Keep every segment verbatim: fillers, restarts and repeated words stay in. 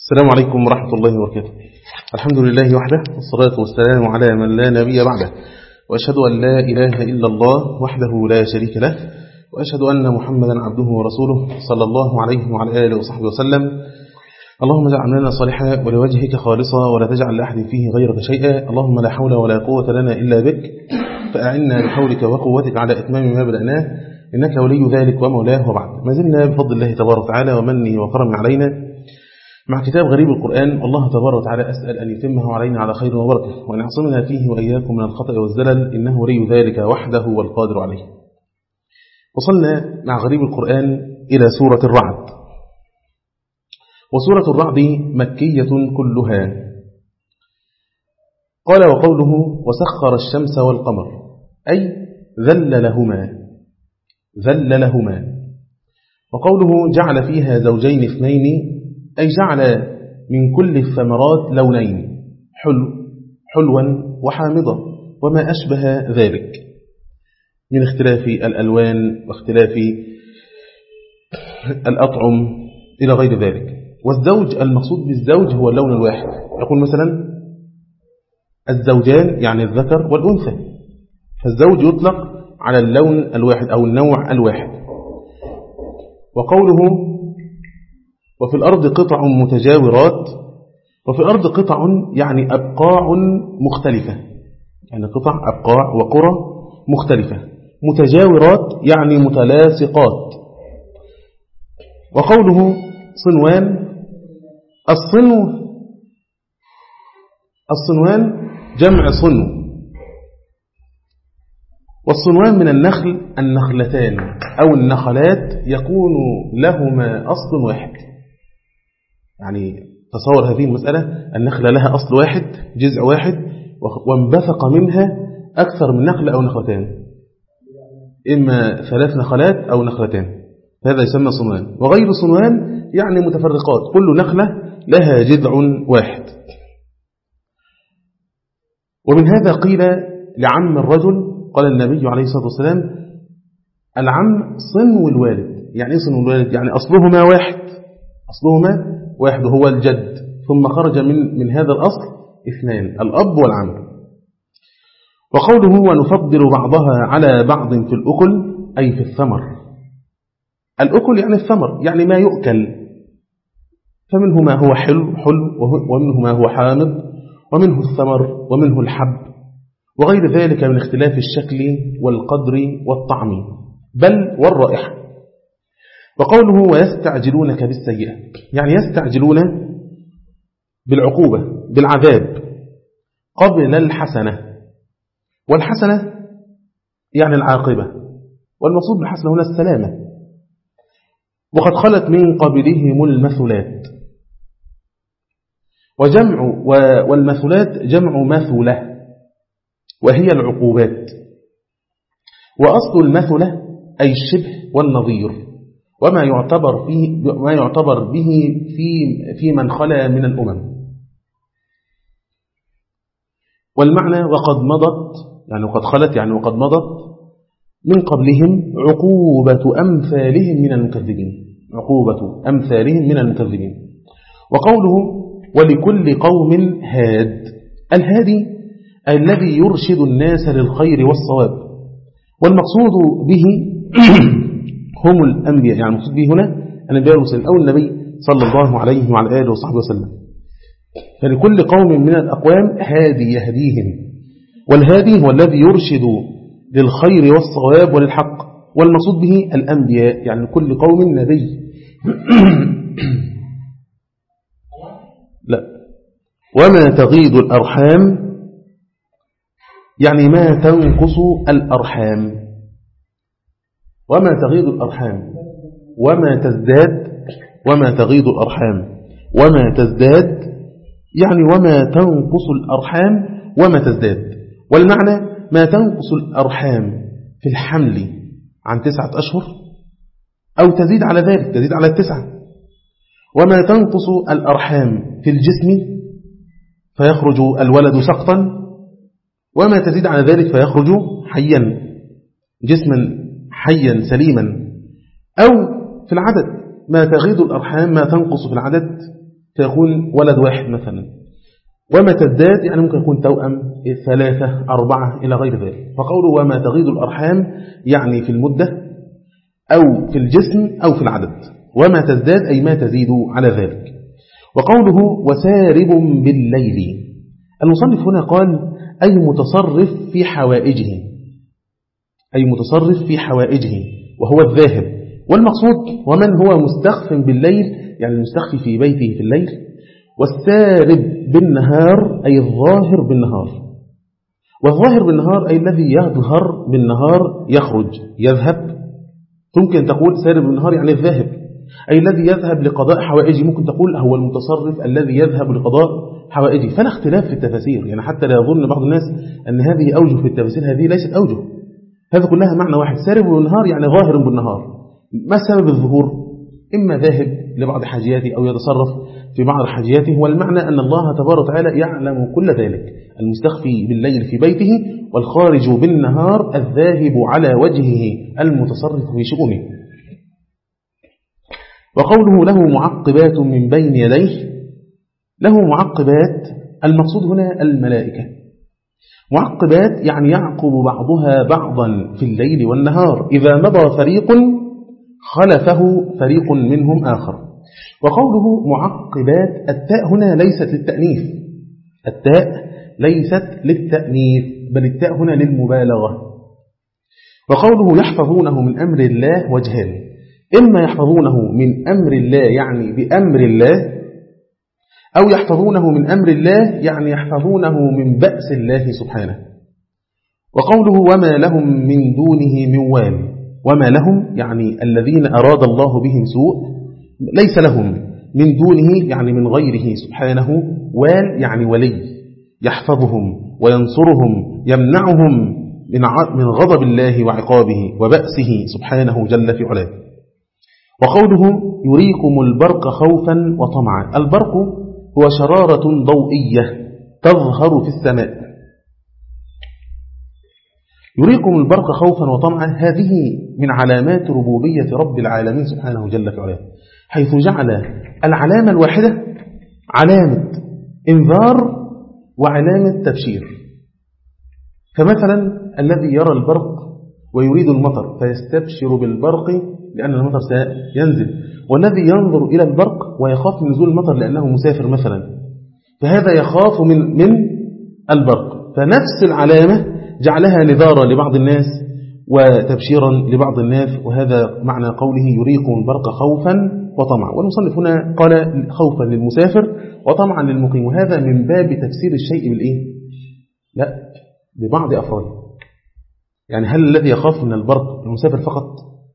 السلام عليكم ورحمة الله وبركاته. الحمد لله وحده، والصلاة والسلام على من لا نبي بعده، وأشهد أن لا إله إلا الله وحده لا شريك له، وأشهد أن محمدا عبده ورسوله صلى الله عليه وعلى آله وصحبه وسلم. اللهم اجعل لنا صالحا ولوجهك خالصا ولا تجعل لأحد فيه غيرك شيئا. اللهم لا حول ولا قوة لنا إلا بك، فأعنا بحولك وقوتك على إتمام ما بدأناه، إنك ولي ذلك ومولاه. وبعد، ما زلنا بفضل الله تبارك وتعالى ومنه وكرمه علينا مع كتاب غريب القرآن. الله تبارك وتعالى أسأل أن يتمه علينا على خير وبركة، وأن يعصمنا فيه وإياكم من الخطأ والزلل، إنه ولي ذلك وحده والقادر عليه. وصلنا مع غريب القرآن إلى سورة الرعد، وسورة الرعد مكية كلها. قال: وقوله وسخر الشمس والقمر، أي ذل لهما ذل لهما. وقوله جعل فيها زوجين اثنين، أي جعل من كل الثمرات لونين، حلو حلوا وحامضا وما أشبه ذلك من اختلاف الألوان واختلاف الأطعم إلى غير ذلك. والزوج، المقصود بالزوج هو اللون الواحد. يقول مثلا الزوجان يعني الذكر والأنثى، فالزوج يطلق على اللون الواحد أو النوع الواحد. وقوله وفي الأرض قطع متجاورات، وفي الأرض قطع يعني أبقاع مختلفة، يعني قطع أبقاع وقرى مختلفة. متجاورات يعني متلاصقات. وقوله صنوان، الصنو الصنوان جمع صنو، والصنوان من النخل النخلتان أو النخلات يكون لهما أصل واحد. يعني تصور هذه المسألة، النخلة لها أصل واحد، جذع واحد، وانبثق منها أكثر من نخلة أو نخلتان، إما ثلاث نخلات أو نخلتان، هذا يسمى صنوان. وغير صنوان يعني متفرقات، كل نخلة لها جذع واحد. ومن هذا قيل لعم الرجل، قال النبي عليه الصلاة والسلام: العم صنو الوالد. يعني إيه صنو الوالد؟ يعني أصلهما واحد، أصلهما واحد هو الجد، ثم خرج من من هذا الأصل اثنان، الأب والعم. وقوله ونفضل بعضها على بعض في الأكل، أي في الثمر. الأكل يعني الثمر، يعني ما يؤكل، فمنه ما هو حلو حلو ومنه ما هو حامض، ومنه الثمر ومنه الحب، وغير ذلك من اختلاف الشكل والقدر والطعم بل والرائحة. وقوله ويستعجلونك بالسيئة، يعني يستعجلون بالعقوبة بالعذاب قبل الحسنة. والحسنة يعني العاقبة، والمقصود بالحسنة هنا السلامة. وقد خلت من قبلهم المثلات، وجمع والمثلات جمع مثلة، وهي العقوبات. وأصل المثلة أي الشبه والنظير، وما يعتبر فيه ما يعتبر به في في من خلا من الأمم. والمعنى وقد مضت، يعني وقد خلت يعني وقد مضت من قبلهم عقوبة أمثالهم من المكذبين، عقوبة أمثالهم من المكذبين. وقوله ولكل قوم هاد، الهادي الذي يرشد الناس للخير والصواب. والمقصود به هم الأنبياء، يعني المقصود به هنا الأنبياء والمرسلين أو النبي صلى الله عليه وعلى آله وصحبه وسلم. فلكل قوم من الأقوام هادي يهديهم، والهادي هو الذي يرشد للخير والصواب وللحق. والمقصود به الأنبياء، يعني كل قوم نبي. لا وما تغيض الأرحام، يعني ما تنقص الأرحام. وما تغيض الأرحام وما تزداد، وما تغيض الأرحام وما تزداد، يعني وما تنقص الأرحام وما تزداد. والمعنى ما تنقص الأرحام في الحمل عن تسعة أشهر أو تزيد على ذلك، تزيد على التسعة. وما تنقص الأرحام في الجسم فيخرج الولد سقطا، وما تزيد على ذلك فيخرج حيا، جسما حيا سليما. أو في العدد، ما تغيض الأرحام ما تنقص في العدد فيكون ولد واحد مثلا. وما تزداد يعني ممكن يكون توأم ثلاثة أربعة إلى غير ذلك. فقوله وما تغيض الأرحام يعني في المدة أو في الجسم أو في العدد. وما تزداد أي ما تزيد على ذلك. وقوله وسارب بالليل، المصنف هنا قال أي متصرف في حوائجه، أي متصرف في حوائجه وهو الذاهب. والمقصود ومن هو مستخف بالليل يعني المستخفي في بيته في الليل. والسارب بالنهار أي الظاهر بالنهار. والظاهر بالنهار أي الذي يظهر بالنهار يخرج يذهب. ممكن تقول سارب بالنهار يعني الذاهب أي الذي يذهب لقضاء حوائجه. ممكن تقول هو المتصرف الذي يذهب لقضاء حوائجه. فلا اختلاف في التفاسير، يعني حتى لا يظن بعض الناس أن هذه أوجه في التفاسير، هذه ليست أوجه، هذا كلها معنى واحد. سارب بالنهار يعني ظاهر بالنهار. ما سبب الظهور؟ إما ذاهب لبعض حاجياته أو يتصرف في بعض حاجياته. والمعنى أن الله تبارك وتعالى يعلم كل ذلك، المستخفي بالليل في بيته والخارج بالنهار الذاهب على وجهه المتصرف في شؤونه. وقوله له معقبات من بين يديه، له معقبات المقصود هنا الملائكة. معقبات يعني يعقب بعضها بعضا في الليل والنهار، إذا مضى فريق خلفه فريق منهم آخر. وقوله معقبات التاء هنا ليست للتأنيث، التاء ليست للتأنيث بل التاء هنا للمبالغة. وقوله يحفظونه من أمر الله وجهان، إما يحفظونه من أمر الله يعني بأمر الله، أو يحفظونه من أمر الله يعني يحفظونه من بأس الله سبحانه. وقوله وما لهم من دونه من وال، وما لهم يعني الذين أراد الله بهم سوء ليس لهم، من دونه يعني من غيره سبحانه، وال يعني ولي يحفظهم وينصرهم يمنعهم من غضب الله وعقابه وبأسه سبحانه جل في علاه. وقوله يريكم البرق خوفا وطمعا، البرق هو شرارة ضوئية تظهر في السماء. يريكم البرق خوفا وطمعا هذه من علامات ربوبية رب العالمين سبحانه جل في علاه، حيث جعل العلامة الواحدة علامة إنذار وعلامة تبشير. فمثلا الذي يرى البرق ويريد المطر فيستبشر بالبرق لأن المطر سينزل، والذي ينظر إلى البرق ويخاف من نزول المطر لأنه مسافر مثلا، فهذا يخاف من من البرق. فنفس العلامة جعلها نذارا لبعض الناس وتبشيرا لبعض الناس، وهذا معنى قوله يريكم البرق خوفا وطمعا. والمصنف هنا قال خوفا للمسافر وطمعا للمقيم، وهذا من باب تفسير الشيء بالإيه؟ لا، ببعض أفراده. يعني هل الذي يخاف من البرق المسافر فقط؟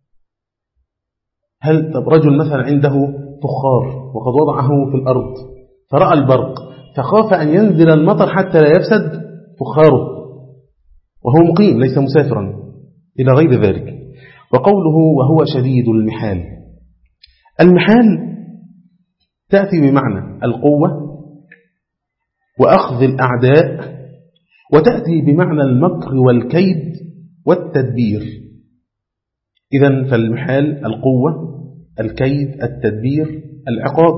هل طب رجل مثلا عنده فخار وقد وضعه في الأرض فرأى البرق فخاف أن ينزل المطر حتى لا يفسد فخاره وهو مقيم ليس مسافرا إلى غير ذلك. وقوله وهو شديد المحال، المحال تأتي بمعنى القوة وأخذ الأعداء، وتأتي بمعنى المكر والكيد والتدبير. إذن فالمحال القوة الكيد التدبير العقاب.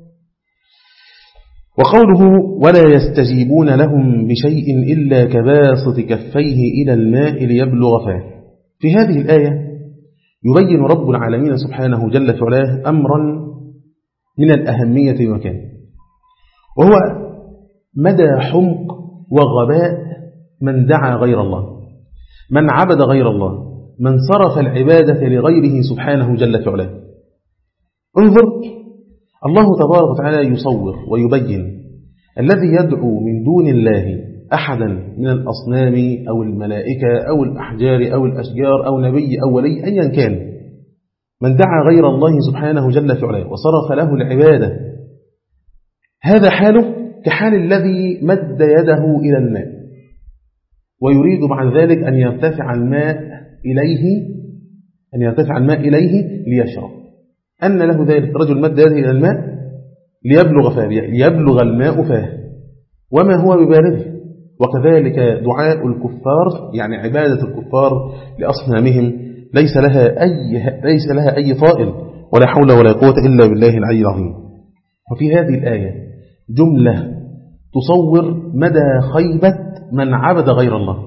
وقوله ولا يستجيبون لهم بشيء إلا كباسط كفيه إلى الماء ليبلغ فاه. في هذه الآية يبين رب العالمين سبحانه جل في علاه أمرا من الأهمية بمكان، وهو مدى حمق وغباء من دعا غير الله، من عبد غير الله، من صرف العبادة لغيره سبحانه جل في علاه. انظر الله تبارك وتعالى يصور ويبين الذي يدعو من دون الله أحدا من الأصنام أو الملائكة أو الأحجار أو الأشجار أو نبي أو ولي أيا كان، من دعا غير الله سبحانه جل في علاه وصرف له العبادة، هذا حاله كحال الذي مد يده إلى الماء ويريد بعد ذلك أن يرتفع الماء إليه أن يرتفع الماء إليه ليشرب. أن له ذلك رجل مد يده إلى الماء ليبلغ فاه، ليبلغ الماء فاه وما هو ببالغه. وكذلك دعاء الكفار يعني عبادة الكفار لأصنامهم ليس لها أي ليس لها أي طائل ولا حول ولا قوة إلا بالله العلي العظيم. وفي هذه الآية جملة تصور مدى خيبة من عبد غير الله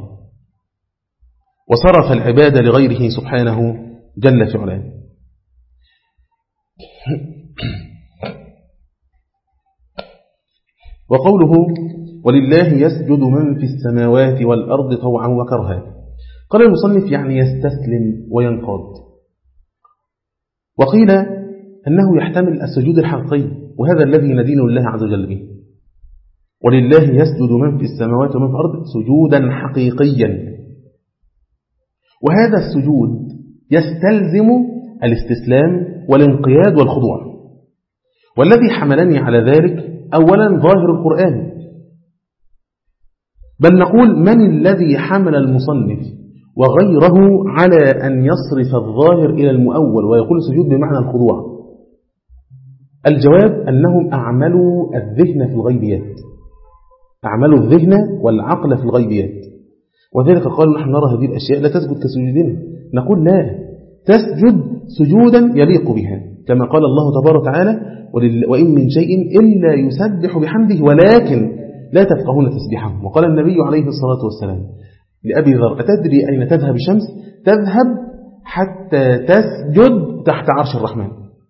وصرف العبادة لغيره سبحانه جل في علاه. وقوله ولله يسجد من في السماوات والأرض طوعا وكرها، قال المصنف يعني يستسلم وينقاد. وقيل أنه يحتمل السجود الحقيقي، وهذا الذي ندين الله عز وجل به. ولله يسجد من في السماوات ومن في الأرض سجودا حقيقيا، وهذا السجود يستلزم الاستسلام والانقياد والخضوع. والذي حملني على ذلك أولا ظاهر القرآن، بل نقول من الذي حمل المصنف وغيره على أن يصرف الظاهر إلى المؤول ويقول سجود بمعنى الخضوع؟ الجواب أنهم أعملوا الذهن في الغيبيات، أعملوا الذهن والعقل في الغيبيات، وذلك قالوا نحن نرى هذه الأشياء لا تسجد كسجودنا. نقول لا، تسجد سجودا يليق بها، كما قال الله تبارك وتعالى وإن من شيء إلا يسبح بحمده ولكن لا تفقهون تسبيحهم. وقال النبي عليه الصلاة والسلام لأبي ذر أتدري أين تذهب الشمس؟ تذهب حتى تسجد تحت عرش الرحمن.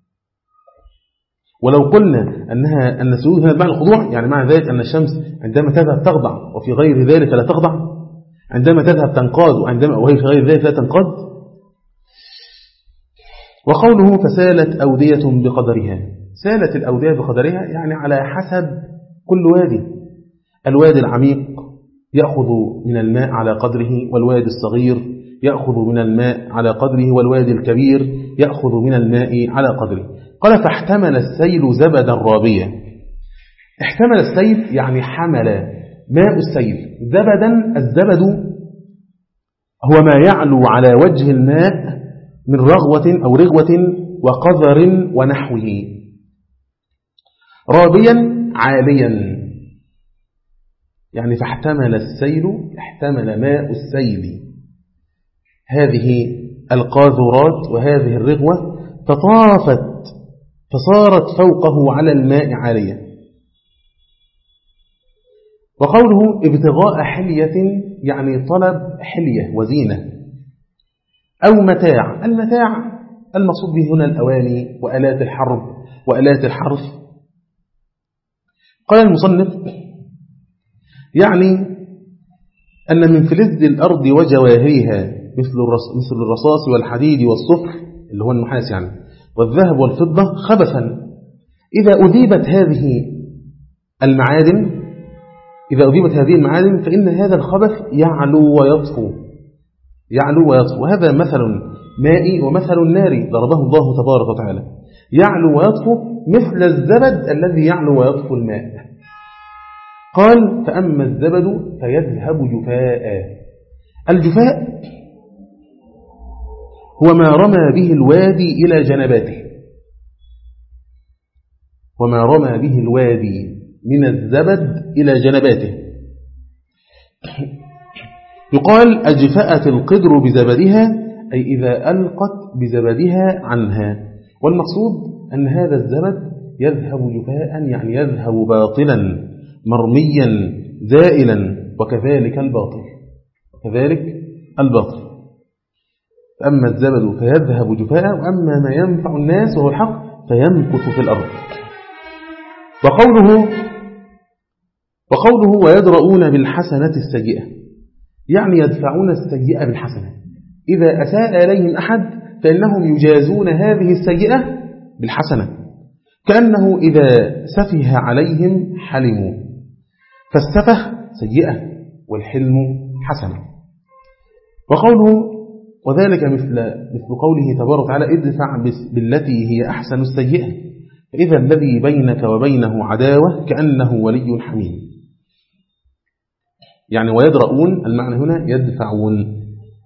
ولو قلنا أنها أن السجود هنا بمعنى الخضوع، يعني مع ذلك أن الشمس عندما تذهب تخضع وفي غير ذلك لا تخضع، عندما تذهب تنقاد وعندما وهي في غير ذلك لا تنقاد. وقوله فسالت أودية بقدرها، سالت الأودية بقدرها يعني على حسب كل وادي. الوادي العميق يأخذ من الماء على قدره، والوادي الصغير يأخذ من الماء على قدره، والوادي الكبير يأخذ من الماء على قدره. قال فاحتمل السيل زبدا رابيا. احتمل السيل يعني حمل ماء السيل زبدا. الزبد هو ما يعلو على وجه الماء من رغوة أو رغوة وقذر ونحوه. رابيا عاليا، يعني فاحتمل السيل، احتمل ماء السيل هذه القاذورات وهذه الرغوة، فطافت فصارت فوقه على الماء عالية. وقوله ابتغاء حلية يعني طلب حلية وزينة أو متاع. المتاع المقصود به هنا الأواني وآلات الحرب وآلات الحرث. قال المصنف يعني أن من فلز الأرض وجواهرها مثل الرصاص والحديد والصفر اللي هو النحاس يعني والذهب والفضة خبثا، إذا أذيبت هذه المعادن إذا أذيبت هذه المعادن فإن هذا الخبث يعلو ويطفو يعلو ويطفو. وهذا مثل مائي ومثل ناري ضربه الله تبارك وتعالى، يعلو ويطفو مثل الزبد الذي يعلو ويطفو الماء. قال فأما الزبد فيذهب جفاء. الجفاء هو ما رمى به الوادي إلى جنباته، وما رمى به الوادي من الزبد إلى جنباته. يقال أجفأت القدر بزبدها، أي إذا ألقت بزبدها عنها. والمقصود أن هذا الزبد يذهب جفاء يعني يذهب باطلا مرميا زائلا، وكذلك الباطل وكذلك الباطل. أما الزبد فيذهب جفاء، وأما ما ينفع الناس وهو الحق فيمكث في الأرض. وقوله وقوله ويدرؤون بالحسنة السيئة، يعني يدفعون السيئة بالحسنة. إذا أساء إليهم أحد فإنهم يجازون هذه السيئة بالحسنة، كأنه إذا سفه عليهم حلموا، فالسفه سيئة والحلم حسنة. وقوله وذلك مثل مثل قوله تبارك وتعالى ادفع بالتي هي أحسن السيئة، فإذا الذي بينك وبينه عداوة كأنه ولي حميم. يعني ويدرؤون المعنى هنا يدفعون.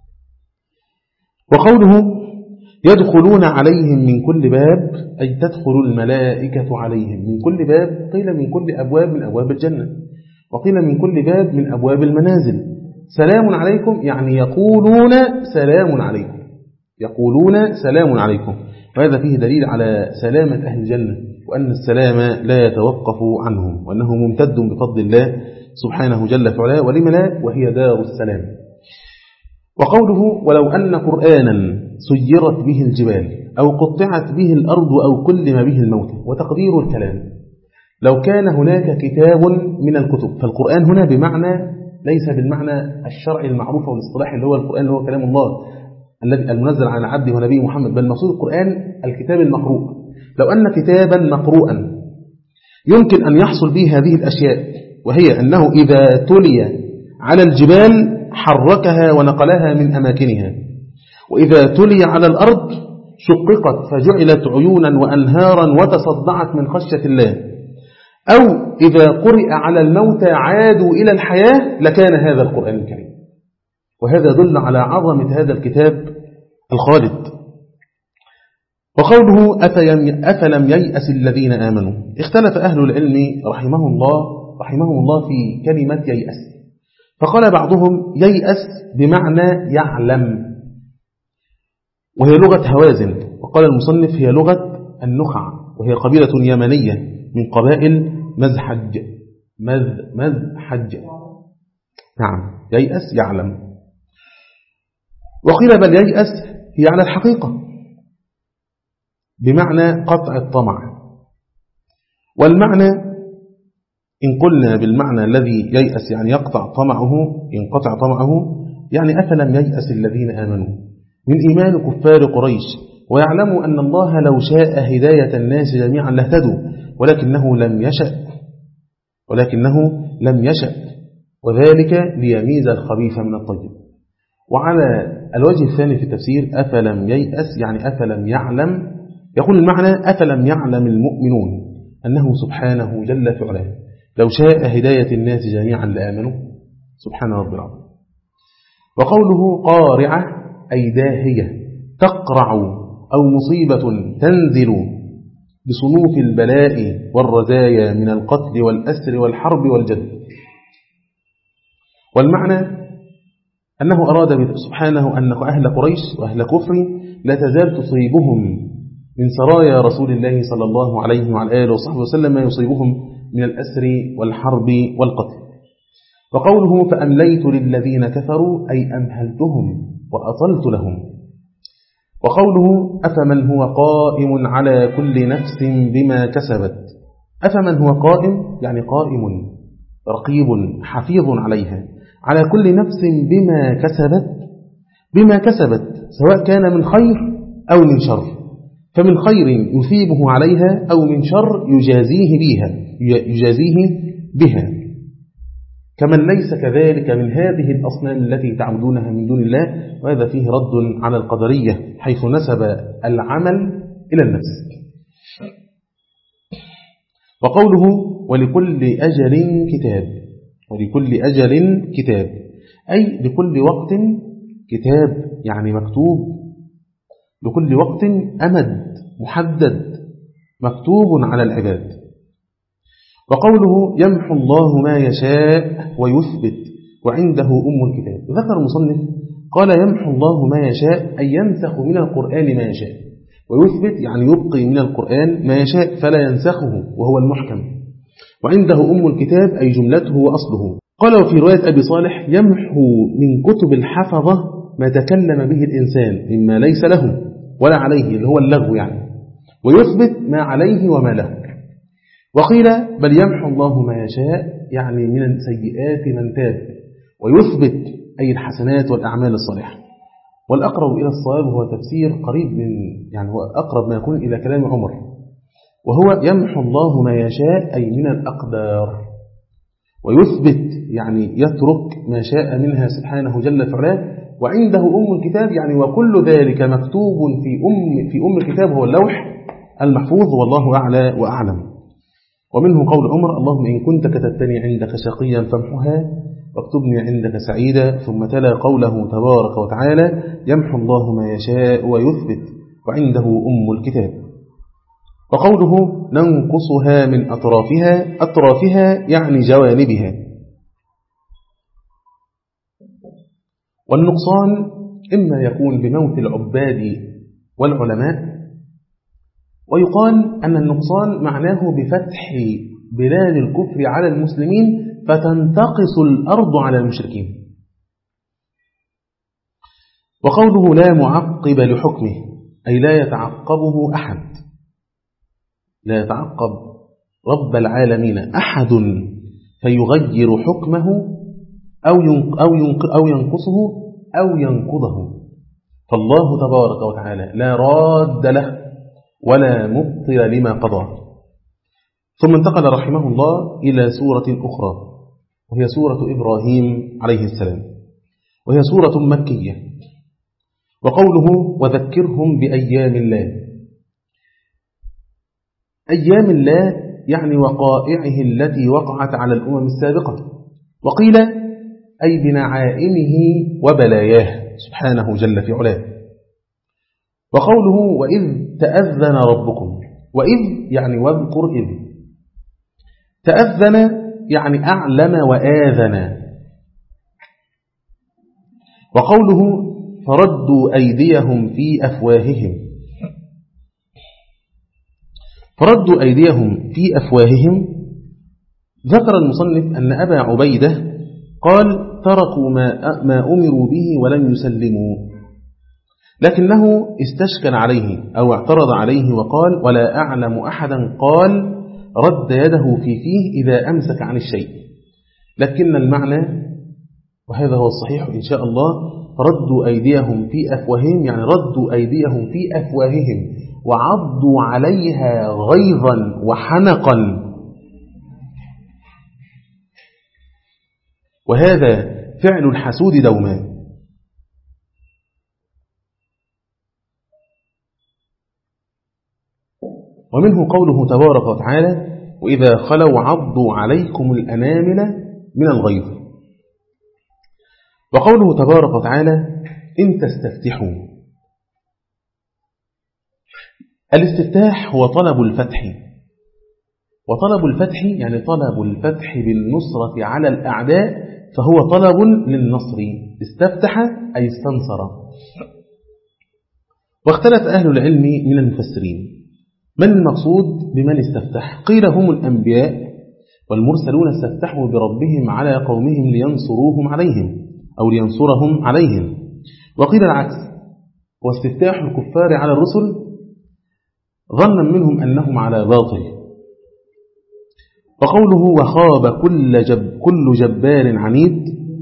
وقوله يدخلون عليهم من كل باب، أي تدخل الملائكة عليهم من كل باب. قيل من كل أبواب من أبواب الجنة، وقيل من كل باب من أبواب المنازل. سلام عليكم يعني يقولون سلام عليكم، يقولون سلام عليكم. وهذا فيه دليل على سلامة أهل الجنة، وأن السلام لا يتوقف عنهم، وأنه ممتد بفضل الله سبحانه جل في علاه، ولم لا وهي دار السلام. وقوله ولو أن قرآنا سيرت به الجبال أو قطعت به الأرض أو كلم به الموت، وتقدير الكلام لو كان هناك كتاب من الكتب، فالقرآن هنا بمعنى ليس بالمعنى الشرعي المعروف والاصطلاحي اللي هو القرآن اللي هو كلام الله الذي المنزل على عبده ونبيه محمد، بل مقصود القرآن الكتاب المقروء. لو أن كتابا مقروءا يمكن أن يحصل به هذه الأشياء، وهي أنه إذا تلي على الجبال حركها ونقلها من أماكنها، وإذا تلي على الأرض شققت فجعلت عيونا وأنهارا وتصدعت من خشية الله، أو إذا قرئ على الموتى عادوا إلى الحياة، لكان هذا القرآن الكريم. وهذا يدل على عظمة هذا الكتاب الخالد. وقوله أفلم ييأس الذين آمنوا، اختلف أهل العلم رحمه الله رحمهم الله في كلمة ييأس، فقال بعضهم ييأس بمعنى يعلم، وهي لغة هوازن، وقال المصنف هي لغة النخع، وهي قبيلة يمنية من قبائل مزحج مذ مزحج نعم ييأس يعلم. وقيل بل ييأس هي على الحقيقة بمعنى قطع الطمع، والمعنى إن قلنا بالمعنى الذي ييأس يعني يقطع طمعه ينقطع طمعه، يعني أفلم ييأس الذين آمنوا من إيمان كفار قريش ويعلموا أن الله لو شاء هداية الناس جميعا لاهتدوا، ولكنه لم يشأ ولكنه لم يشأ وذلك ليميز الخبيث من الطيب. وعلى الوجه الثاني في التفسير أفلم ييأس يعني أفلم يعلم، يقول المعنى أفلم يعلم المؤمنون أنه سبحانه جل في علاه لو شاء هداية الناس جميعا لآمنوا، سبحان رب العظيم. وقوله قارعة أي داهية تقرع أو مصيبة تنزل بصنوف البلاء والرزايا من القتل والأسر والحرب والجد. والمعنى أنه أراد سبحانه أن أهل قريش وأهل كفر لا تزال تصيبهم من سرايا رسول الله صلى الله عليه وعلى آله وصحبه وسلم ما يصيبهم من الأسر والحرب والقتل. وقوله فأمليت للذين كفروا أي أمهلتهم وأطلت لهم. وقوله أفمن هو قائم على كل نفس بما كسبت، أفمن هو قائم يعني قائم رقيب حفيظ عليها، على كل نفس بما كسبت، بما كسبت سواء كان من خير أو من شر، فمن خير يثيبه عليها أو من شر يجازيه بها يجازيه بها كمن ليس كذلك من هذه الأصنام التي تعبدونها من دون الله. وهذا فيه رد على القدرية حيث نسب العمل إلى النفس. وقوله ولكل أجل كتاب، ولكل أجل كتاب أي لكل وقت كتاب يعني مكتوب، لكل وقت أمد محدد مكتوب على العباد. وقوله يمحو الله ما يشاء ويثبت وعنده أم الكتاب، ذكر المصنف قال يمحو الله ما يشاء أي ينسخ من القرآن ما يشاء، ويثبت يعني يبقي من القرآن ما يشاء فلا ينسخه وهو المحكم، وعنده أم الكتاب أي جملته وأصله. قال وفي رواية أبي صالح يمحو من كتب الحفظة ما تكلم به الإنسان مما ليس له ولا عليه اللي هو اللغو يعني، ويثبت ما عليه وما له. وقيل بل يمحو الله ما يشاء يعني من سيئات من تاب، ويثبت أي الحسنات والأعمال الصالحة. والأقرب إلى الصواب هو تفسير قريب من يعني هو أقرب ما يكون إلى كلام عمر، وهو يمحو الله ما يشاء أي من الأقدار، ويثبت يعني يترك ما شاء منها سبحانه جل في علاه، وعنده أم الكتاب يعني وكل ذلك مكتوب في أم في أم الكتاب هو اللوح المحفوظ، والله أعلى وأعلم. ومنه قول عمر اللهم إن كنت كتبتني عندك شقيا فامحها واكتبني عندك سعيدا، ثم تلا قوله تبارك وتعالى يمحو الله ما يشاء ويثبت وعنده أم الكتاب. وقوله ننقصها من أطرافها، أطرافها يعني جوانبها. والنقصان إما يكون بموت العباد والعلماء، ويقال أن النقصان معناه بفتح بلاد الكفر على المسلمين فتنتقص الأرض على المشركين. وقوله لا معقب لحكمه أي لا يتعقبه أحد، لا يتعقب رب العالمين أحد فيغير حكمه أو أو ينقصه أو ينقضه، فالله تبارك وتعالى لا راد له ولا مبطل لما قضى. ثم انتقل رحمه الله إلى سورة أخرى وهي سورة إبراهيم عليه السلام، وهي سورة مكية. وقوله وذكرهم بأيام الله، أيام الله يعني وقائعه التي وقعت على الأمم السابقة، وقيل أي بنعائمه وبلاياه سبحانه جل في علاه. وقوله وإذ تأذن ربكم، وإذ يعني واذكر إذ، تأذن يعني أعلم وآذن. وقوله فردوا أيديهم في أفواههم، فردوا أيديهم في أفواههم، ذكر المصنف أن أبا عبيدة قال تركوا ما, ما أمروا به ولم يسلموا، لكنه استشكل عليه أو اعترض عليه وقال ولا أعلم أحدا قال رد يده في فيه إذا أمسك عن الشيء، لكن المعنى وهذا هو الصحيح إن شاء الله ردوا أيديهم في أفواههم يعني ردوا أيديهم في أفواههم وعضوا عليها غيظا وحنقا، وهذا فعل الحسود دوما. ومنه قوله تبارك وتعالى وإذا خلوا عضوا عليكم الأنامل من الغيظ. وقوله تبارك وتعالى إن تستفتحوا، الاستفتاح هو طلب الفتح، وطلب الفتح يعني طلب الفتح بالنصرة على الأعداء، فهو طلب للنصر، استفتح أي استنصر. واختلف أهل العلم من المفسرين من المقصود بمن استفتح، قيل هم الأنبياء والمرسلون استفتحوا بربهم على قومهم لينصروهم عليهم أو لينصرهم عليهم، وقيل العكس واستفتاح الكفار على الرسل ظنا منهم أنهم على باطل. وقوله وخاب كل, جب كل جبار عنيد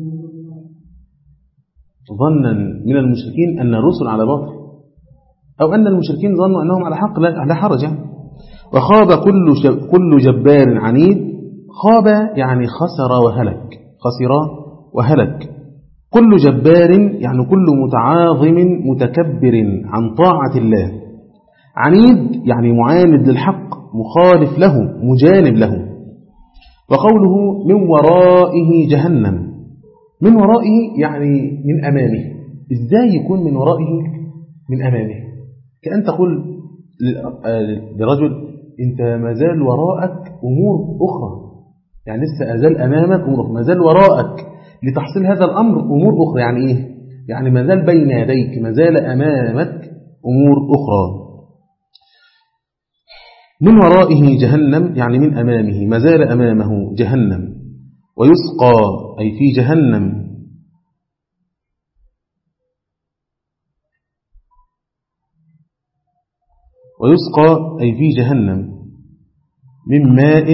ظنا من المشركين أن الرسل على باطل أو أن المشركين ظنوا أنهم على حق لا حرج. وخاب كل, كل جبار عنيد، خاب يعني خسر وهلك، خسر وهلك. كل جبار يعني كل متعاظم متكبر عن طاعة الله، عنيد يعني معاند للحق مخالف له مجانب له. وقوله من ورائه جهنم، من ورائه يعني من أمامه. إزاي يكون من ورائه من أمامه؟ كأن تقول لرجل أنت ما زال وراءك أمور أخرى، يعني لسه أزال أمامك أمور، ما زال وراءك لتحصيل هذا الأمر أمور أخرى. يعني إيه؟ يعني ما زال بين يديك، ما زال أمامك أمور أخرى. من ورائه جهنم يعني من أمامه، ما زال أمامه جهنم. ويسقى أي في جهنم، ويسقى أي في جهنم من ماء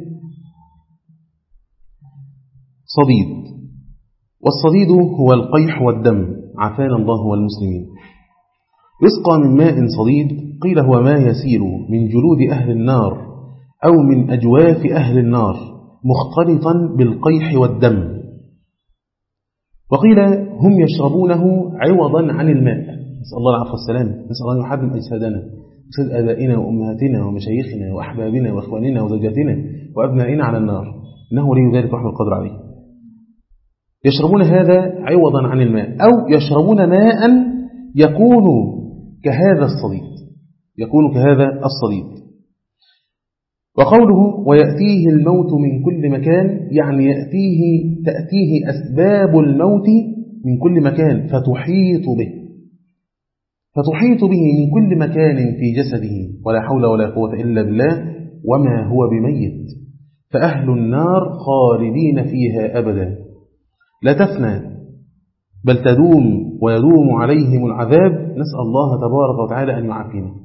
صديد، والصديد هو القيح والدم، عافانا الله والمسلمين. يسقى من ماء صديد، قيل هو ما يسيل من جلود أهل النار أو من أجواف أهل النار مختلطا بالقيح والدم. وقيل هم يشربونه عوضا عن الماء، نسأل الله العفو والسلام، نسأل الله يحرم أجسادنا وسد آبائنا وأمهاتنا ومشايخنا وأحبابنا وأخواننا وزوجاتنا وأبنائنا على النار، إنه ولي ذلك وحده القدر عليه. يشربون هذا عوضا عن الماء، أو يشربون ماء يكون كهذا الصديد، يكون كهذا الصديد. وقوله ويأتيه الموت من كل مكان، يعني يأتيه تأتيه أسباب الموت من كل مكان فتحيط به. فتحيط به من كل مكان في جسده ولا حول ولا قوة إلا بالله وما هو بميت. فأهل النار خالدين فيها أبدا لا تفنى بل تدوم ويدوم عليهم العذاب. نسأل الله تبارك وتعالى أن يعافينا.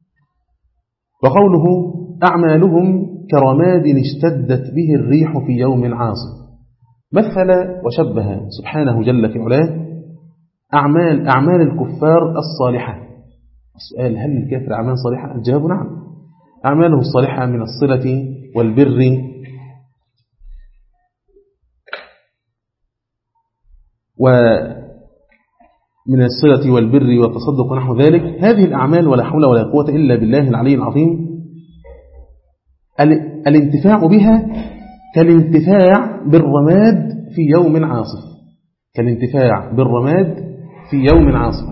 وقوله أعمالهم كرماد اشتدت به الريح في يوم عاصف. مثل وشبه سبحانه جل في علاه أعمال, أعمال الكفار الصالحة. السؤال: هل الكافر أعمال صالحة؟ الجواب نعم. أعماله الصالحة من الصلة والبر ومن الصلة والبر والتصدق ونحو ذلك. هذه الأعمال ولا حول ولا قوة إلا بالله العلي العظيم الانتفاع بها كالانتفاع بالرماد في يوم عاصف. كالانتفاع بالرماد في يوم عاصف.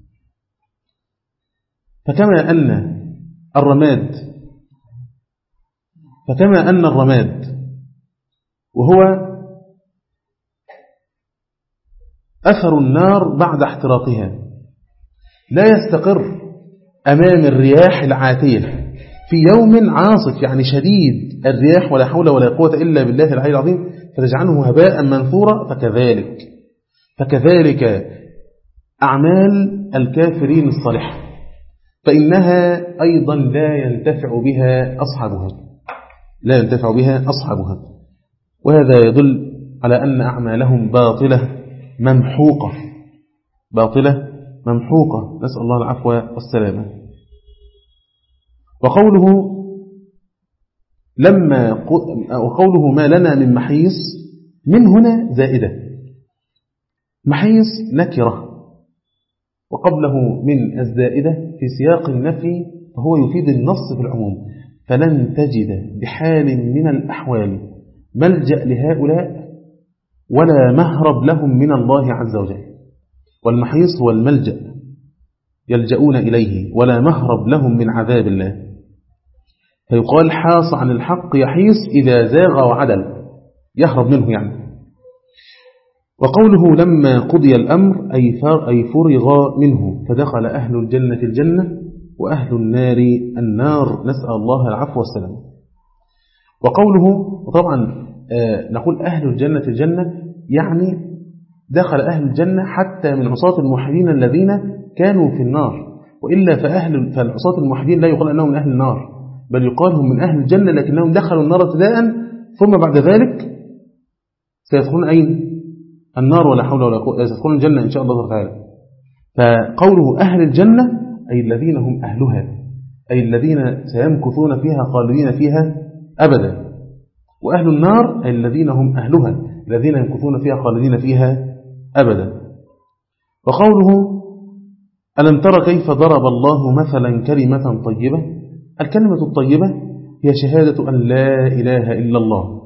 فكما أن الرماد فكما أن الرماد وهو أثر النار بعد احتراقها لا يستقر أمام الرياح العاتية في يوم عاصف، يعني شديد الرياح ولا حول ولا قوة إلا بالله العلي العظيم، فتجعله هباء منثورا. فكذلك فكذلك أعمال الكافرين الصالحة فإنها أيضا لا ينتفع بها أصحابها لا ينتفع بها أصحابها وهذا يدل على أن أعمالهم باطلة ممحوقة باطلة ممحوقة. نسأل الله العفو والسلامة. وقوله لما وقوله ما لنا من محيص، من هنا زائدة. محيص نكرة وقبله من الزائدة في سياق النفي فهو يفيد النص في العموم. فلن تجد بحال من الأحوال ملجأ لهؤلاء ولا مهرب لهم من الله عز وجل. والمحيص هو الملجأ يلجؤون إليه ولا مهرب لهم من عذاب الله. فيقال حاص عن الحق يحيص إذا زاغ وعدل، يهرب منه يعني. وقوله لما قضي الأمر أي فرغ منه فدخل أهل الجنة الجنة وأهل النار النار. نسأل الله العفو والسلام. وقوله وطبعا آه نقول أهل الجنة الجنة يعني دخل أهل الجنة حتى من عصاة الموحدين الذين كانوا في النار، وإلا فأهل فالعصاة الموحدين لا يقال أنهم من أهل النار بل يقال هم من أهل الجنة لكنهم دخلوا النار ابتداء ثم بعد ذلك سيدخلون أين؟ النار ولا حول ولا قوة، سيدخلون الجنة إن شاء الله تعالى. فقوله أهل الجنة أي الذين هم أهلها، أي الذين سيمكثون فيها خالدين فيها أبدا. وأهل النار أي الذين هم أهلها الذين يمكثون فيها خالدين فيها أبدا. وقوله ألم تر كيف ضرب الله مثلا كلمة طيبة. الكلمة الطيبة هي شهادة أن لا إله إلا الله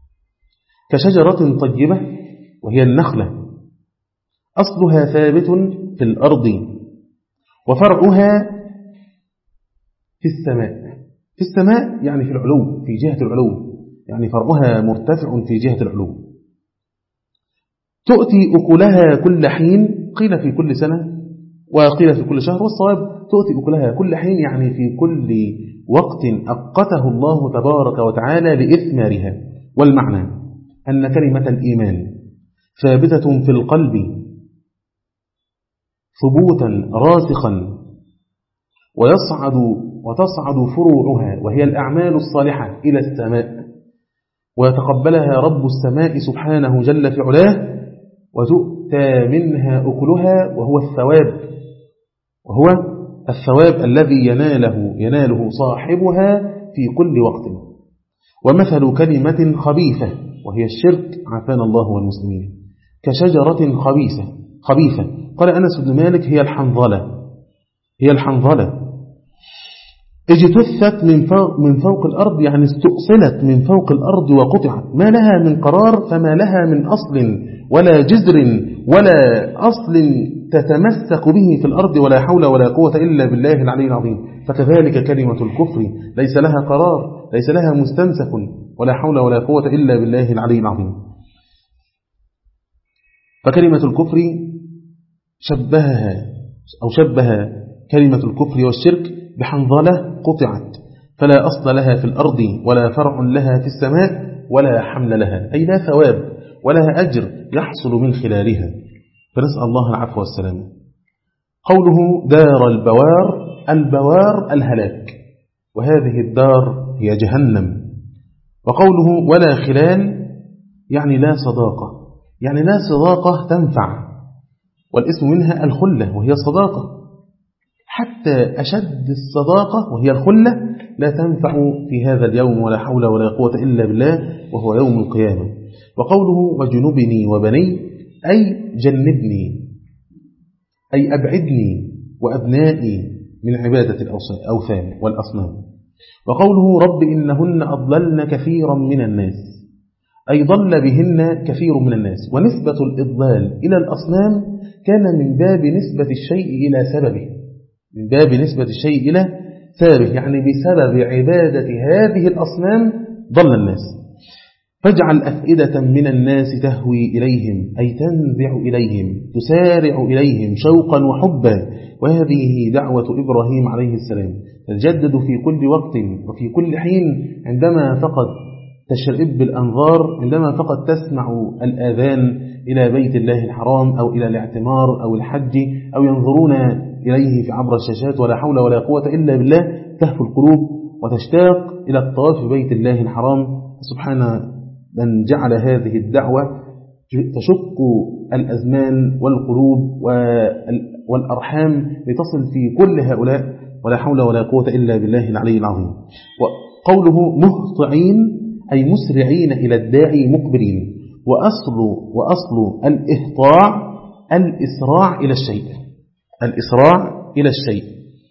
كشجرة طيبة وهي النخلة أصلها ثابت في الأرض وفرعها في السماء. في السماء يعني في العلو، في جهة العلو، يعني فرعها مرتفع في جهة العلو. تؤتي أكلها كل حين، قيل في كل سنة وقيل في كل شهر، والصواب تؤتي أكلها كل حين يعني في كل وقت أقته الله تبارك وتعالى لإثمارها. والمعنى أن كلمة الإيمان ثابتة في القلب ثبوتا راسخا ويصعد وتصعد فروعها وهي الأعمال الصالحة إلى السماء ويتقبلها رب السماء سبحانه جل في علاه وتؤتى منها أكلها وهو الثواب وهو الثواب الذي يناله يناله صاحبها في كل وقت. ومثل كلمة خبيثة وهي الشرك عافانا الله والمسلمين كشجرة خبيثة خبيثة قال أنس بن مالك هي الحنظلة هي الحنظلة اجتثت من فوق, من فوق الأرض يعني استؤصلت من فوق الأرض وقطعت ما لها من قرار فما لها من أصل ولا جذر ولا أصل تتمسك به في الأرض ولا حول ولا قوة إلا بالله العلي العظيم. فكذلك كلمة الكفر ليس لها قرار ليس لها مستمسك ولا حول ولا قوة إلا بالله العلي العظيم. فكلمة الكفر شبهها أو شبه كلمة الكفر والشرك بحنظلة قطعت فلا أصل لها في الأرض ولا فرع لها في السماء ولا حمل لها، أي لا ثواب ولا أجر يحصل من خلالها، فنسأل الله العفو والسلام. قوله دار البوار، البوار الهلاك، وهذه الدار هي جهنم. وقوله ولا خلال يعني لا صداقة، يعني لا صداقة تنفع، والاسم منها الخلة وهي الصداقة، حتى أشد الصداقة وهي الخلة لا تنفع في هذا اليوم ولا حول ولا قوة إلا بالله وهو يوم القيامة. وقوله وجنبني وبني أي جنبني، أي أبعدني وأبنائي من عبادة الأوثان والأصنام. وقوله رب إنهن أضللن كثيرا من الناس، أي ضل بهن كثير من الناس. ونسبة الإضلال إلى الأصنام كان من باب نسبة الشيء إلى سببه، من باب نسبة الشيء إلى سببه، يعني بسبب عبادة هذه الأصنام ضل الناس. فاجعل أفئدة من الناس تهوي إليهم، أي تنزع إليهم، تسارع إليهم شوقا وحبا. وهذه دعوة إبراهيم عليه السلام تتجدد في كل وقت وفي كل حين، عندما فقد تشرب الأنظار، عندما فقد تسمع الآذان إلى بيت الله الحرام أو إلى الاعتمار أو الحج أو ينظرون إليه في عبر الشاشات، ولا حول ولا قوة إلا بالله، تهفو القلوب وتشتاق إلى الطواف في بيت الله الحرام. سبحان من جعل هذه الدعوة تشق الأزمان والقلوب والأرحام لتصل في كل هؤلاء، ولا حول ولا قوة إلا بالله العلي العظيم. وقوله مهطعين أي مسرعين إلى الداعي مقبلين. وأصل, وأصل الإهطاع الإسراع إلى الشيء، الإسراع إلى الشيء.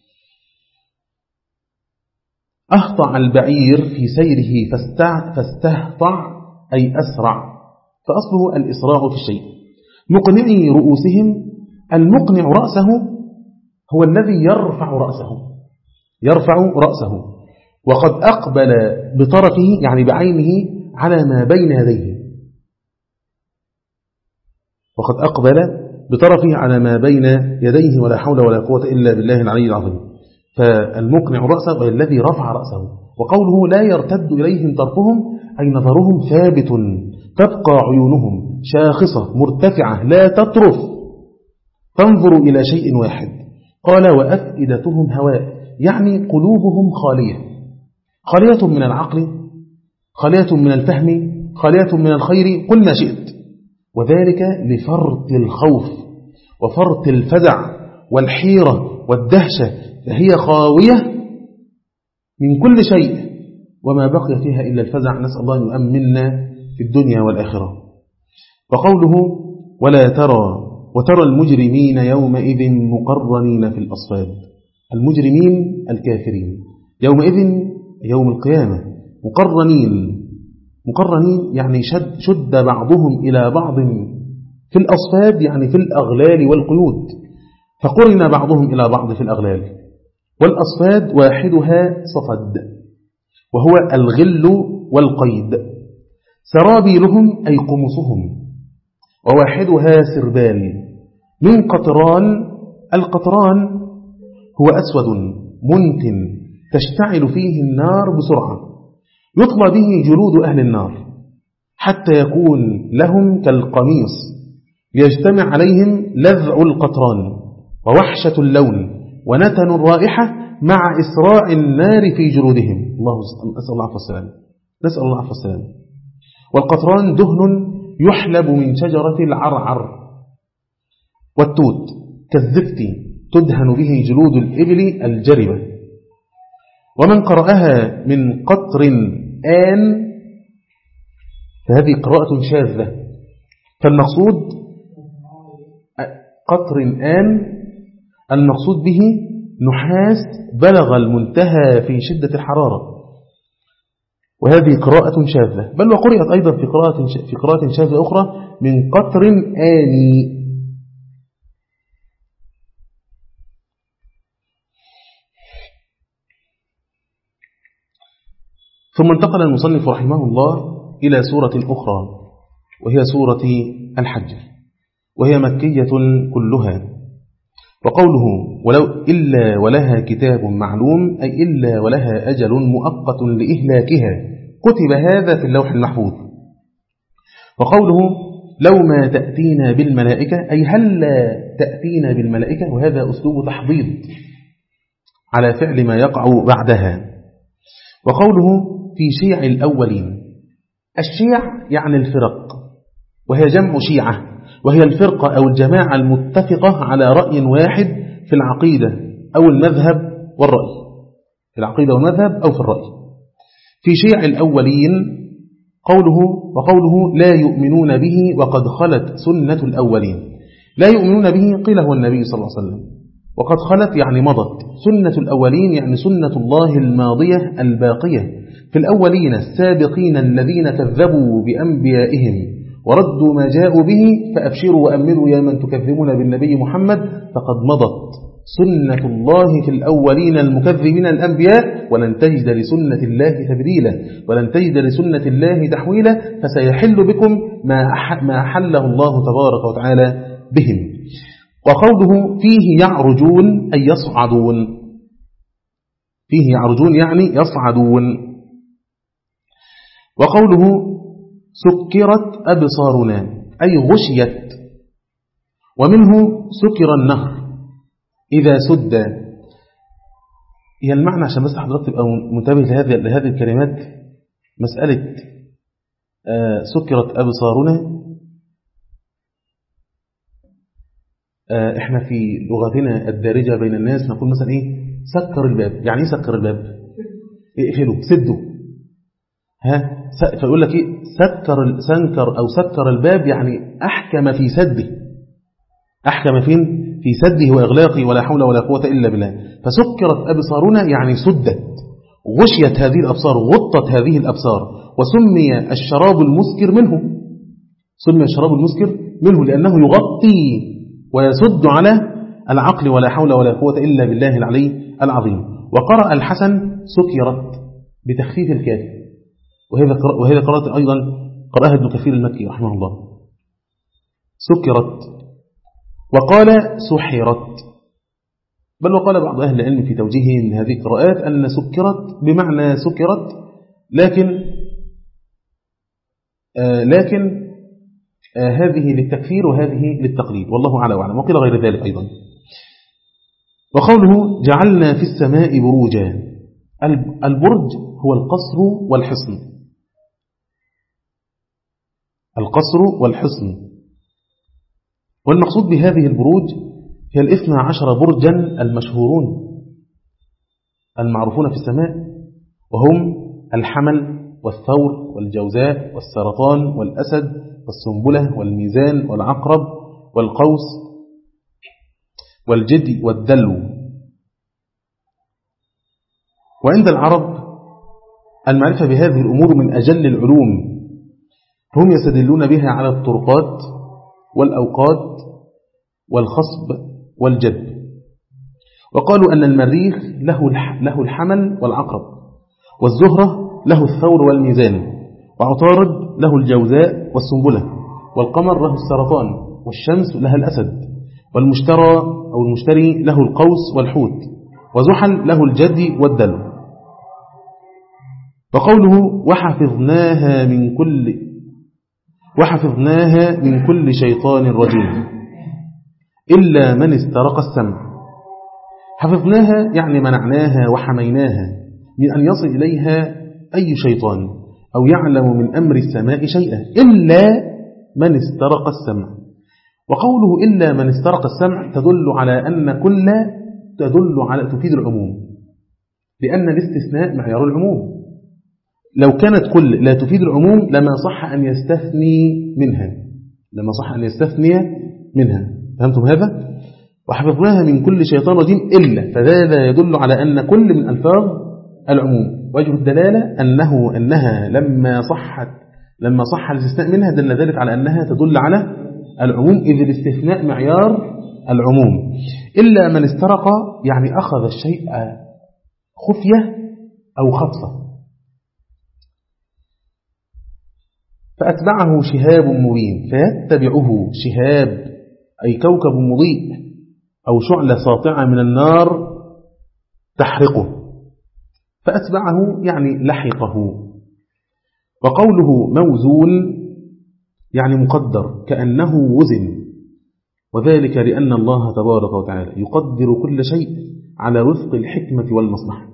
أهطع البعير في سيره فاستهطع أي أسرع، فأصله الإسراع في الشيء. مقنعي رؤوسهم، المقنع رأسه هو الذي يرفع رأسه، يرفع رأسه. وقد أقبل بطرفه يعني بعينه على ما بين يديه، وقد أقبل بطرفه على ما بين يديه، ولا حول ولا قوة إلا بالله العلي العظيم. فالمقنع رأسه هو الذي رفع رأسه. وقوله لا يرتد إليهم طرفهم أي نظرهم ثابت، تبقى عيونهم شاخصة مرتفعة لا تطرف، تنظر إلى شيء واحد. قال وأفئدتهم هواء، يعني قلوبهم خالية، خالية من العقل، خالية من الفهم، خالية من الخير، قل ما شئت. وذلك لفرط الخوف وفرط الفزع والحيرة والدهشة، فهي خاوية من كل شيء وما بقي فيها إلا الفزع. نسأل الله أن يؤمننا في الدنيا والآخرة. وقوله ولا ترى وترى المجرمين يومئذ مقرنين في الأصفاد، المجرمين الكافرين يومئذ يوم القيامة مقرنين، مقرنين يعني شد, شد بعضهم إلى بعض في الأصفاد، يعني في الأغلال والقيود، فقرن بعضهم إلى بعض في الأغلال. والأصفاد واحدها صفد وهو الغل والقيد. سرابيلهم أي قمصهم، وواحدها سربال. من قطران، القطران هو أسود منتن تشتعل فيه النار بسرعة، يطلى به جلود أهل النار حتى يكون لهم كالقميص، يجتمع عليهم لذع القطران ووحشة اللون ونتن الرائحة مع إسراع النار في جلودهم. الله نسأل الله والسلام، نسأل الله والسلام. والقطران دهن يحلب من شجرة العرعر والتوت كالزفت، تدهن به جلود الإبل الجربة. ومن قرأها من قطر آن فهذه قراءة شاذة، فالمقصود قطر آن المقصود به نحاس بلغ المنتهى في شدة الحرارة، وهذه قراءة شاذة. بل وقرأت أيضا في قراءة في قراءة شاذة أخرى من قطر آني. ثم انتقل المصنف رحمه الله إلى سورة أخرى وهي سورة الحج، وهي مكية كلها. وقوله ولو إلا ولها كتاب معلوم أي إلا ولها أجل مؤقت لإهلاكها كتب هذا في اللوح المحفوظ. وقوله لو ما تأتينا بالملائكة أي هل تأتينا بالملائكة، وهذا أسلوب تحضيض على فعل ما يقع بعدها. وقوله في شيع الأولين، الشيع يعني الفرق، وهي جمع شيعة، وهي الفرقة أو الجماعة المتفقة على رأي واحد في العقيدة أو المذهب والرأي، في العقيدة والمذهب أو في الرأي. في شيع الأولين قوله وقوله لا يؤمنون به وقد خلت سنة الأولين. لا يؤمنون به قيل هو النبي صلى الله عليه وسلم، وقد خلت يعني مضت، سنة الأولين يعني سنة الله الماضية الباقية في الأولين السابقين الذين كذبوا بأنبيائهم وردوا ما جاءوا به، فأبشروا وأمنوا يا من تكذبون بالنبي محمد فقد مضت سنة الله في الأولين المكذبين الأنبياء، ولن تجد لسنة الله تبديلا ولن تجد لسنة الله تحويلا، فسيحل بكم ما أحله الله تبارك وتعالى بهم. وقوله فيه يعرجون أي يصعدون، فيه يعرجون يعني يصعدون. وقوله سكرت أبصارنا أي غشيت. ومنه سكر النهر إذا سد. هي المعنى عشان بس حضرتك تبقى منتبه لهذه لهذه الكلمات، مسألة آه سكرت أبصارنا، آه احنا في لغتنا الدارجة بين الناس نقول مثلا ايه سكر الباب. يعني ايه سكر الباب؟ اقفله سده، ها فيقول لك ايه سكر سنكر او سكر الباب، يعني احكم في سده، احكم فين في سده واغلاقه، ولا حول ولا قوه الا بالله. فسكرت ابصارنا يعني سدت، غشيت هذه الابصار، غطت هذه الابصار. وسمي الشراب المسكر منه، سمي الشراب المسكر منه لانه يغطي ويسد على العقل، ولا حول ولا قوه الا بالله العلي العظيم. وقرأ الحسن سكرت بتخفيف الكاف، وهذا قراءة أيضا قرأها ابن كثير المكي رحمه الله، سكرت. وقال سحرت، بل وقال بعض أهل العلم في توجيه من هذه القراءات أن سكرت بمعنى سكرت، لكن آه لكن آه هذه للتكفير وهذه للتقليد، والله أعلى وأعلم. وقيل غير ذلك أيضا. وقوله جعلنا في السماء بروجا، البرج هو القصر والحصن، القصر والحصن. والمقصود بهذه البروج هي الاثنى عشر برجا المشهورون المعروفون في السماء، وهم الحمل والثور والجوزاء والسرطان والأسد والسنبلة والميزان والعقرب والقوس والجدي والدلو. وعند العرب المعرفة بهذه الأمور من أجل العلوم، هم يستدلون بها على الطرقات والأوقات والخصب والجد. وقالوا أن المريخ له له الحمل والعقرب، والزهرة له الثور والميزان، وعطارد له الجوزاء والسنبلة، والقمر له السرطان، والشمس لها الأسد، والمشترى أو المشتري له القوس والحوت، وزحل له الجدي والدلو. وقوله وحفظناها من كل وحفظناها من كل شيطان رجيم إلا من استرق السمع. حفظناها يعني منعناها وحميناها من أن يصل إليها أي شيطان أو يعلم من أمر السماء شيئا إلا من استرق السمع. وقوله إلا من استرق السمع تدل على أن كل تدل على تفيد العموم، لأن الاستثناء معيار العموم. لو كانت كل لا تفيد العموم لما صح أن يستثني منها، لما صح أن يستثني منها. فهمتم هذا؟ وحفظناها من كل شيطان رجيم إلا، فهذا يدل على أن كل من ألفاظ العموم. وجه الدلالة أنه أنها لما صحت لما صح الاستثناء منها دل ذلك على أنها تدل على العموم، إذ الاستثناء معيار العموم. إلا من استرق يعني أخذ الشيء خفية أو خطفة فأتبعه شهاب مبين، فيتبعه شهاب أي كوكب مضيء أو شعلة ساطعة من النار تحرقه، فأتبعه يعني لحقه. وقوله موزون يعني مقدر، كأنه وزن، وذلك لأن الله تبارك وتعالى يقدر كل شيء على وفق الحكمة والمصلحة.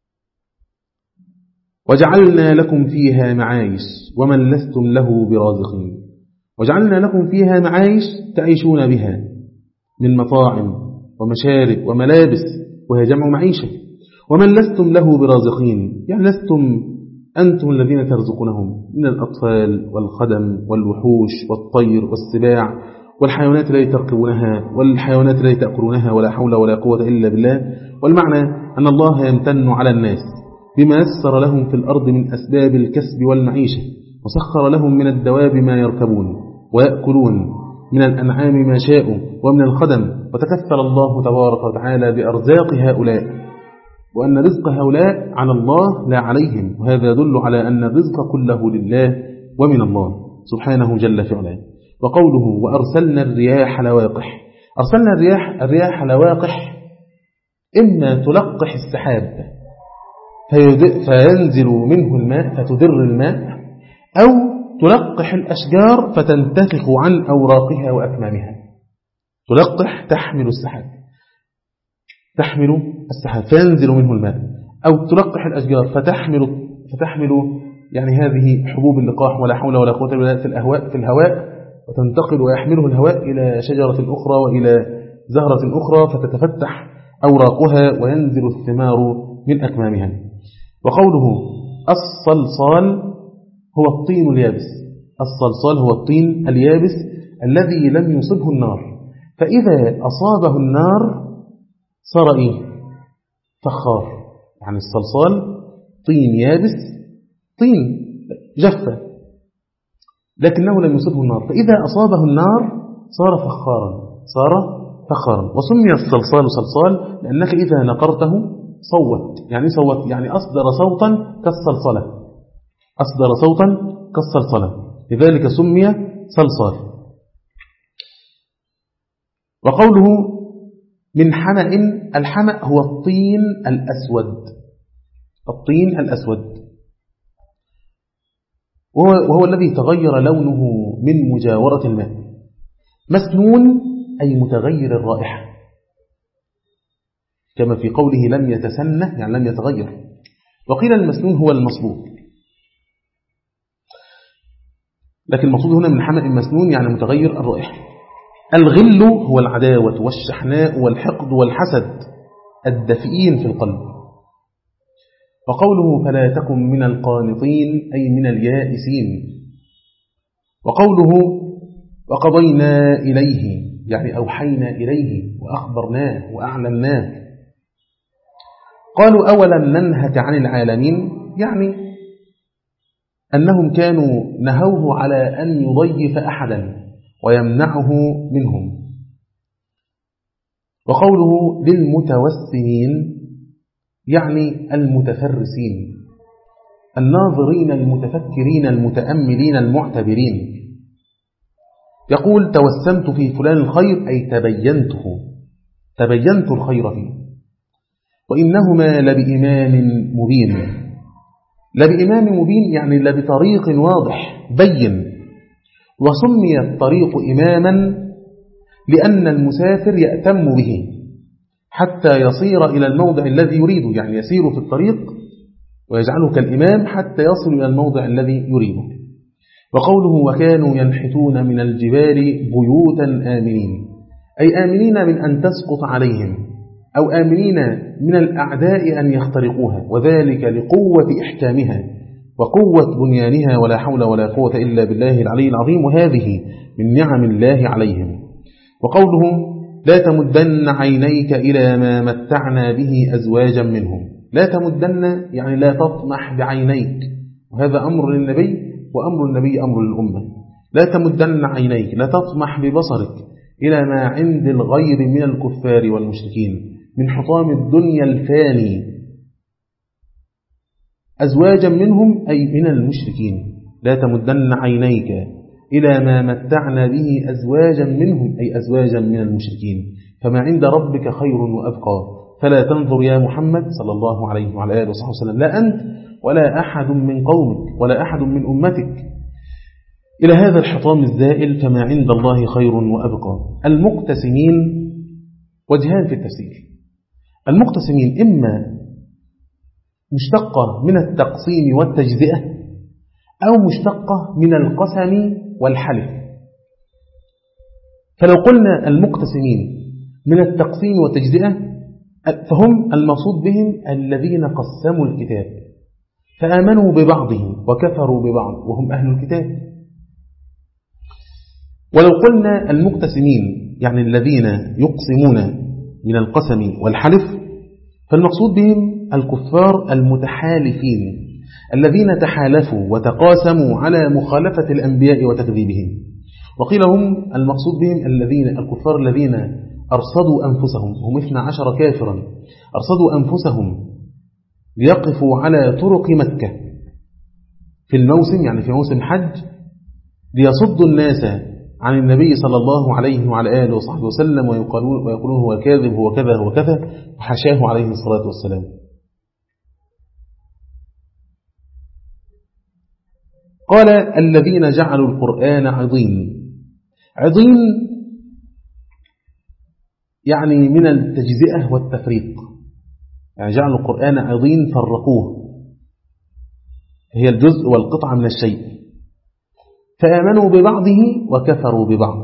وجعلنا لكم فيها معايش ومن لستم له برازقين. وجعلنا لكم فيها معايش تعيشون بها من مطاعم ومشارب وملابس، وهي جمع معيشة. ومن لستم له برازقين يعني لستم أنتم الذين ترزقونهم من الأطفال والخدم والوحوش والطير والسباع والحيوانات التي تركبونها والحيوانات التي تأكلونها، ولا حول ولا قوة إلا بالله. والمعنى أن الله يمتن على الناس بما يسر لهم في الأرض من أسباب الكسب والمعيشة، وسخر لهم من الدواب ما يركبون ويأكلون، من الأنعام ما شاءوا ومن الخدم، وتكفل الله تبارك وتعالى بأرزاق هؤلاء، وأن رزق هؤلاء على الله لا عليهم، وهذا يدل على أن الرزق كله لله ومن الله سبحانه جل في علاه. وقوله وأرسلنا الرياح لواقح. أرسلنا الرياح الرياح لواقح إما تلقح السحاب فينزل منه الماء فتدر الماء، أو تلقح الأشجار فتنتفخ عن أوراقها وأكمامها. تلقح تحمل السحاب تحمل السحاب فينزل منه الماء، أو تلقح الأشجار فتحمل فتحمل يعني هذه حبوب اللقاح ولا حول ولا قوة إلا بالله في الهواء في الهواء وتنتقل ويحمله الهواء إلى شجرة أخرى وإلى زهرة أخرى فتتفتح أوراقها وينزل الثمار من أكمامها. وقوله الصلصال هو الطين اليابس. الصلصال هو الطين اليابس الذي لم يصبه النار، فإذا أصابه النار صار إيه؟ فخار. يعني الصلصال طين يابس، طين جفة لكنه لم يصبه النار، فإذا أصابه النار صار فخارا صار فخارا. وسمي الصلصال صلصال لأنك إذا نقرته صوت، يعني صوت يعني أصدر صوتا كالصلصلة، أصدر صوتا كالصلصلة، لذلك سمي صلصال. وقوله من حمأ. الحمأ هو الطين الأسود، الطين الأسود وهو, وهو الذي تغير لونه من مجاورة الماء. مسنون أي متغير الرائحة، كما في قوله لم يتسنه يعني لم يتغير. وقيل المسنون هو المصبوغ، لكن المقصود هنا من حمأ مسنون يعني متغير الرائحة. الغل هو العداوة والشحناء والحقد والحسد الدفئين في القلب. وقوله فلا تكن من القانطين أي من اليائسين. وقوله وقضينا إليه يعني أوحينا إليه وأخبرناه وأعلمناه. قالوا أولا ننهك عن العالمين، يعني أنهم كانوا نهوه على أن يضيف أحدا ويمنعه منهم. وقوله للمتوسمين يعني المتفرسين، الناظرين المتفكرين المتأملين المعتبرين. يقول توسمت في فلان الخير أي تبينته، تبينت الخير فيه. وإنهما لبإمام مبين. لبإمام مبين يعني لبطريق واضح بين. وسمي الطريق إماما لأن المسافر يأتم به حتى يصير إلى الموضع الذي يريده، يعني يسير في الطريق ويجعله كالإمام حتى يصل إلى الموضع الذي يريده. وقوله وكانوا ينحتون من الجبال بيوتا آمنين أي آمنين من أن تسقط عليهم، أو آمنين من الأعداء أن يخترقوها، وذلك لقوة إحكامها وقوة بنيانها ولا حول ولا قوة إلا بالله العلي العظيم، وهذه من نعم الله عليهم. وقوله لا تمدن عينيك إلى ما متعنا به أزواجا منهم. لا تمدن يعني لا تطمح بعينيك، وهذا أمر للنبي وأمر النبي أمر للأمة. لا تمدن عينيك لا تطمح ببصرك إلى ما عند الغير من الكفار والمشركين من حطام الدنيا الفاني أزواجا منهم أي من المشركين. لا تمدن عينيك إلى ما متعنا به أزواجا منهم أي أزواجا من المشركين. فما عند ربك خير وأبقى، فلا تنظر يا محمد صلى الله عليه وعلى آله وصحبه وسلم، لا أنت ولا أحد من قومك ولا أحد من أمتك إلى هذا الحطام الزائل، فما عند الله خير وأبقى. المقتسمين وجهان في التفسير. المقتسمين إما مشتقة من التقسيم والتجزئة، أو مشتقة من القسم والحلف. فلو قلنا المقتسمين من التقسيم والتجزئة فهم المقصود بهم الذين قسموا الكتاب فآمنوا ببعضهم وكفروا ببعض وهم أهل الكتاب. ولو قلنا المقتسمين يعني الذين يقسمون من القسم والحلف فالمقصود بهم الكفار المتحالفين الذين تحالفوا وتقاسموا على مخالفة الأنبياء وتكذيبهم. وقيل هم المقصود بهم الذين الكفار الذين أرصدوا أنفسهم، هم اثنا عشر كافرا أرصدوا أنفسهم ليقفوا على طرق مكة في الموسم، يعني في موسم حج، ليصدوا الناس عن النبي صلى الله عليه وعلى آله وصحبه وسلم ويقولون, ويقولون هو كاذب هو كذا هو كذا، وحشاه عليه الصلاة والسلام. قال الذين جعلوا القرآن عضين. عضين يعني من التجزئة والتفريق، يعني جعلوا القرآن عضين فرقوه، هي الجزء والقطعة من الشيء، فآمنوا ببعضه وكفروا ببعض.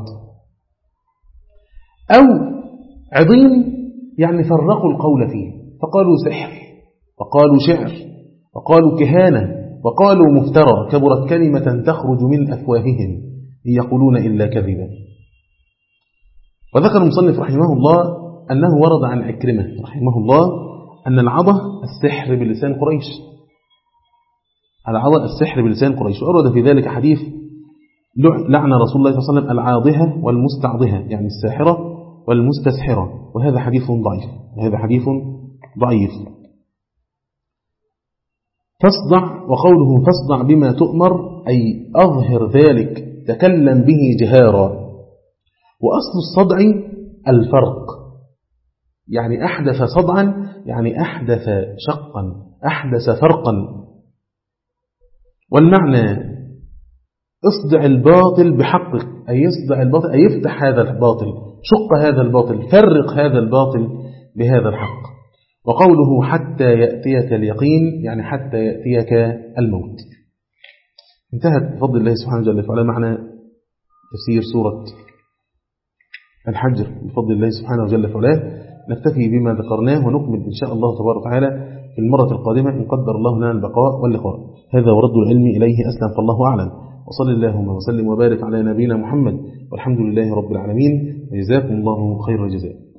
أو عضين يعني فرقوا القول فيه، فقالوا سحر وقالوا شعر وقالوا كهانة وقالوا مفترى، كبرت كلمة تخرج من أفواههم إن يقولون إلا كذبا. وذكر المصنف رحمه الله أنه ورد عن عكرمة رحمه الله أن العضة السحر بلسان قريش، العضة السحر بلسان قريش. وأورد في ذلك حديث لعن رسول الله صلى الله عليه وسلم العاضهة والمستعضهة، يعني الساحرة والمستسحرة، وهذا حديث ضعيف وهذا حديث ضعيف. فاصدع، وقوله فاصدع بما تؤمر أي أظهر ذلك، تكلم به جهارا. وأصل الصدع الفرق، يعني أحدث صدعا يعني أحدث شقا أحدث فرقا. والمعنى اصدع الباطل بحقك، أي يصدع الباطل أي يفتح هذا الباطل، شق هذا الباطل، فرق هذا الباطل بهذا الحق. وقوله حتى يأتيك اليقين يعني حتى يأتيك الموت. انتهت بفضل الله سبحانه وتعالى على معنى تفسير سورة الحجر بفضل الله سبحانه وتعالى. نكتفي بما ذكرناه ونكمل إن شاء الله تبارك وتعالى في المرة القادمة إن قدر الله لنا البقاء واللقاء. هذا ورد العلم إليه أسلم، فالله أعلم. وصل اللهم وسلم وبارك على نبينا محمد، والحمد لله رب العالمين، وجزاكم الله خير الجزاء.